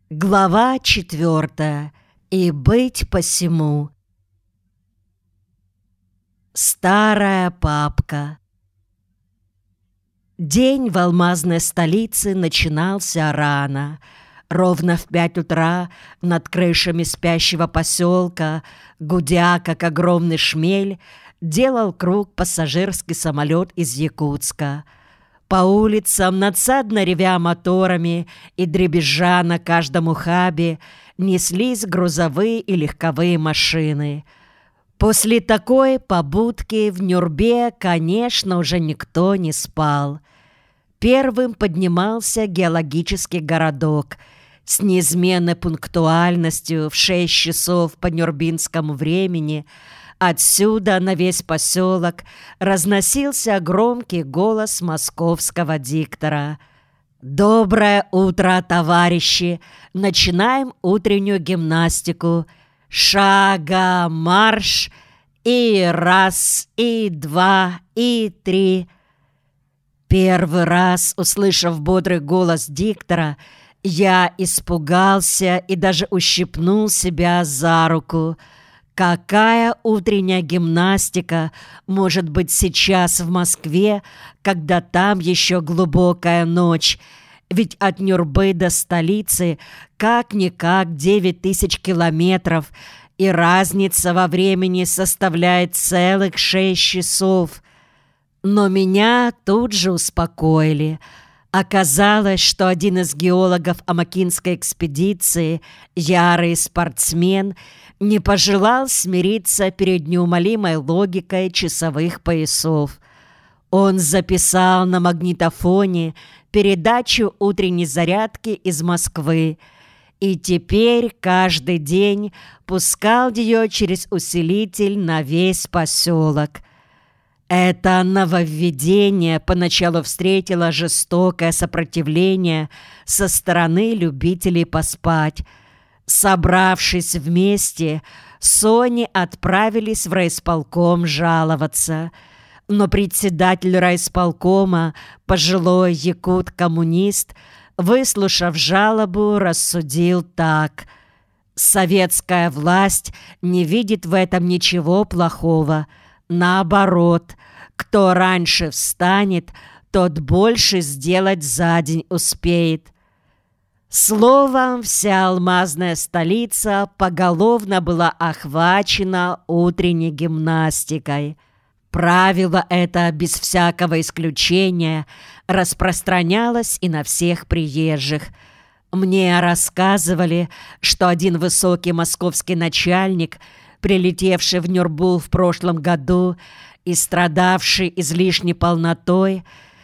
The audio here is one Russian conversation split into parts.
Глава 4. И быть посему. Старая папка. День в алмазной столице начинался рано. Ровно в 5 утра над крышами спящего поселка, гудя, как огромный шмель, делал круг пассажирский самолет из Якутска. По улицам, надсадно ревя моторами и дребезжа на каждом ухабе, неслись грузовые и легковые машины. После такой побудки в Нюрбе, конечно, уже никто не спал. Первым поднимался геологический городок с неизменной пунктуальностью в 6 часов по нюрбинскому времени. Отсюда на весь поселок разносился громкий голос московского диктора. «Доброе утро, товарищи! Начинаем утреннюю гимнастику. Шага, марш! И раз, и два, и три!» Первый раз, услышав бодрый голос диктора, я испугался и даже ущипнул себя за руку. Какая утренняя гимнастика может быть сейчас в Москве, когда там еще глубокая ночь? Ведь от Нюрбы до столицы как-никак 9000 километров, и разница во времени составляет целых 6 часов. Но меня тут же успокоили. Оказалось, что один из геологов Амакинской экспедиции, ярый спортсмен, не пожелал смириться перед неумолимой логикой часовых поясов. Он записал на магнитофоне передачу утренней зарядки из Москвы и теперь каждый день пускал ее через усилитель на весь поселок. Это нововведение поначалу встретило жестокое сопротивление со стороны любителей поспать. Собравшись вместе, Сони отправились в райисполком жаловаться. Но председатель райисполкома, пожилой якут-коммунист, выслушав жалобу, рассудил так: «Советская власть не видит в этом ничего плохого. Наоборот, кто раньше встанет, тот больше сделать за день успеет». Словом, вся алмазная столица поголовно была охвачена утренней гимнастикой. Правило это, без всякого исключения, распространялось и на всех приезжих. Мне рассказывали, что один высокий московский начальник, прилетевший в Нюрбу в прошлом году и страдавший излишней полнотой,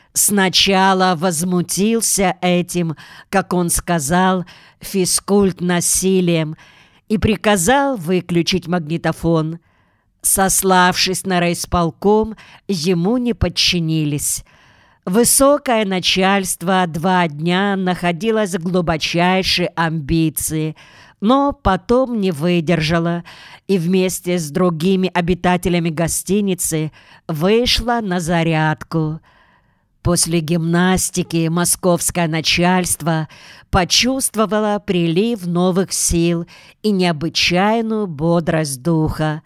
сначала возмутился этим, как он сказал, физкульт-насилием, и приказал выключить магнитофон. Сославшись на райисполком, ему не подчинились. Высокое начальство 2 дня находилось в глубочайшей амбиции, но потом не выдержало и вместе с другими обитателями гостиницы вышло на зарядку. После гимнастики московское начальство почувствовало прилив новых сил и необычайную бодрость духа.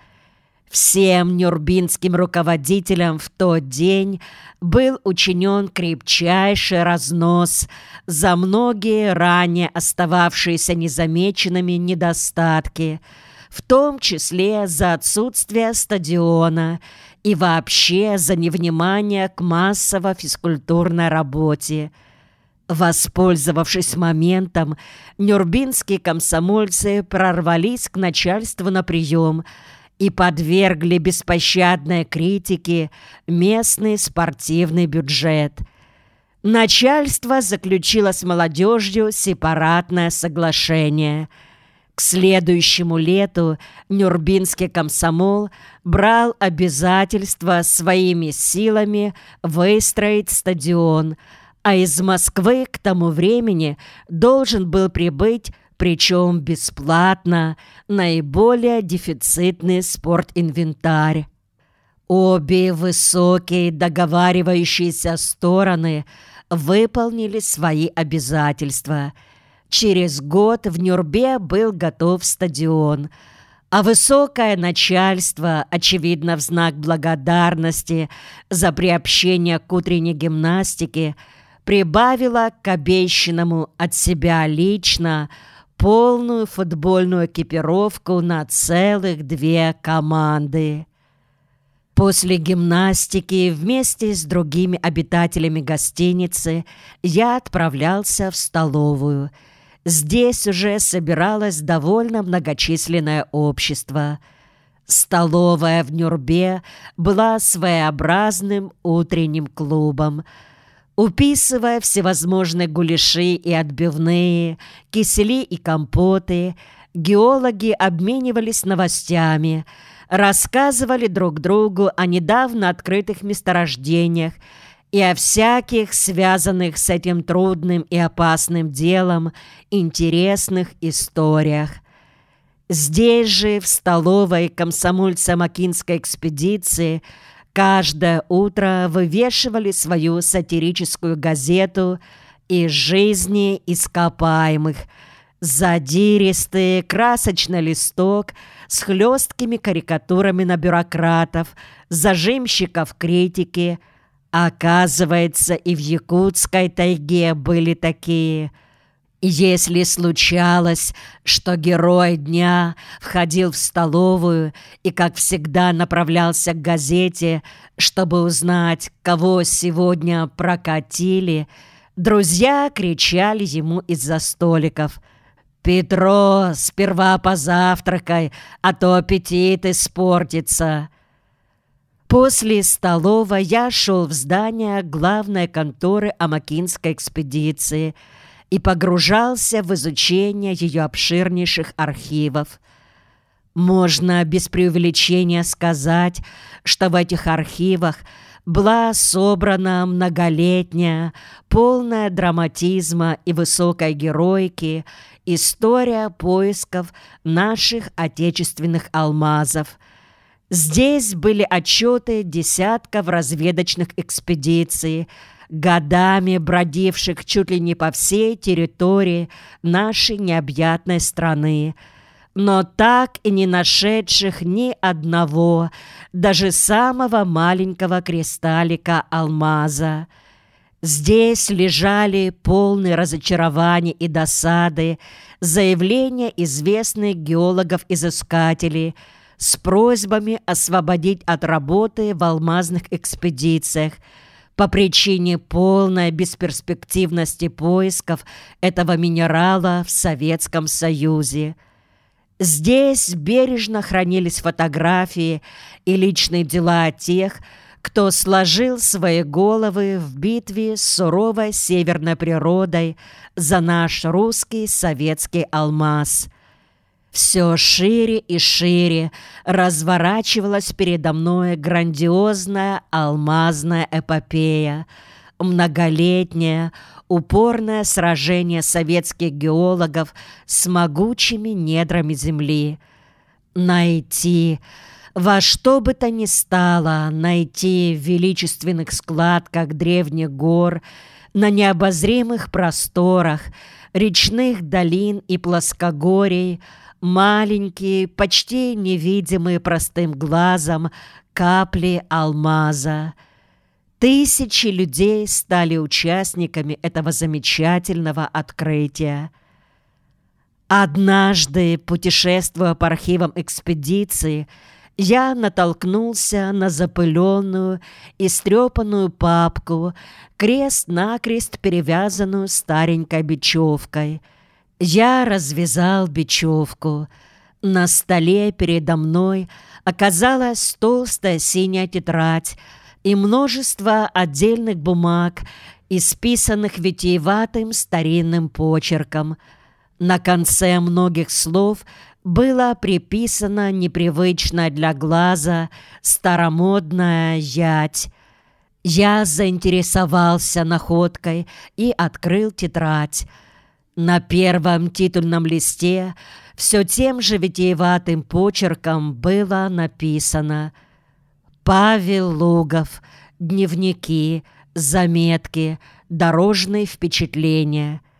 Всем нюрбинским руководителям в тот день был учинен крепчайший разнос за многие ранее остававшиеся незамеченными недостатки, в том числе за отсутствие стадиона и вообще за невнимание к массово-физкультурной работе. Воспользовавшись моментом, нюрбинские комсомольцы прорвались к начальству на прием и подвергли беспощадной критике местный спортивный бюджет. Начальство заключило с молодежью сепаратное соглашение. К следующему лету нюрбинский комсомол брал обязательство своими силами выстроить стадион, а из Москвы к тому времени должен был прибыть, причем бесплатно, наиболее дефицитный спортинвентарь. Обе высокие договаривающиеся стороны выполнили свои обязательства. Через год в Нюрбе был готов стадион, а высокое начальство, очевидно, в знак благодарности за приобщение к утренней гимнастике, прибавило к обещанному от себя лично полную футбольную экипировку на целых 2 команды. После гимнастики вместе с другими обитателями гостиницы я отправлялся в столовую. Здесь уже собиралось довольно многочисленное общество. Столовая в Нюрбе была своеобразным утренним клубом. Уписывая всевозможные гуляши и отбивные, кисели и компоты, геологи обменивались новостями, рассказывали друг другу о недавно открытых месторождениях и о всяких связанных с этим трудным и опасным делом интересных историях. Здесь же, в столовой комсомольца-макинской экспедиции, каждое утро вывешивали свою сатирическую газету из жизни ископаемых, задиристый красочный листок с хлесткими карикатурами на бюрократов, зажимщиков критики. Оказывается, и в якутской тайге были такие. Если случалось, что герой дня входил в столовую и, как всегда, направлялся к газете, чтобы узнать, кого сегодня прокатили, друзья кричали ему из-за столиков: «Петро, сперва позавтракай, а то аппетит испортится». После столовой я шел в здание главной конторы Амакинской экспедиции и погружался в изучение ее обширнейших архивов. Можно без преувеличения сказать, что в этих архивах была собрана многолетняя, полная драматизма и высокой героики история поисков наших отечественных алмазов. Здесь были отчеты десятков разведочных экспедиций, годами бродивших чуть ли не по всей территории нашей необъятной страны, но так и не нашедших ни одного, даже самого маленького кристаллика алмаза. Здесь лежали полные разочарования и досады заявления известных геологов-изыскателей с просьбами освободить от работы в алмазных экспедициях по причине полной бесперспективности поисков этого минерала в Советском Союзе. Здесь бережно хранились фотографии и личные дела тех, кто сложил свои головы в битве с суровой северной природой за наш русский советский алмаз. Все шире и шире разворачивалась передо мной грандиозная алмазная эпопея, многолетнее, упорное сражение советских геологов с могучими недрами земли. Найти, во что бы то ни стало, найти в величественных складках древних гор, на необозримых просторах, речных долин и плоскогорий, маленькие, почти невидимые простым глазом капли алмаза. Тысячи людей стали участниками этого замечательного открытия. Однажды, путешествуя по архивам экспедиции, я натолкнулся на запыленную, истрепанную папку, крест-накрест перевязанную старенькой бечевкой. Я развязал бечевку. На столе передо мной оказалась толстая синяя тетрадь и множество отдельных бумаг, исписанных витиеватым старинным почерком. На конце многих слов было приписано непривычное для глаза старомодная ять. Я заинтересовался находкой и открыл тетрадь. На первом титульном листе все тем же витиеватым почерком было написано: «Павел Лугов. Дневники, заметки, дорожные впечатления».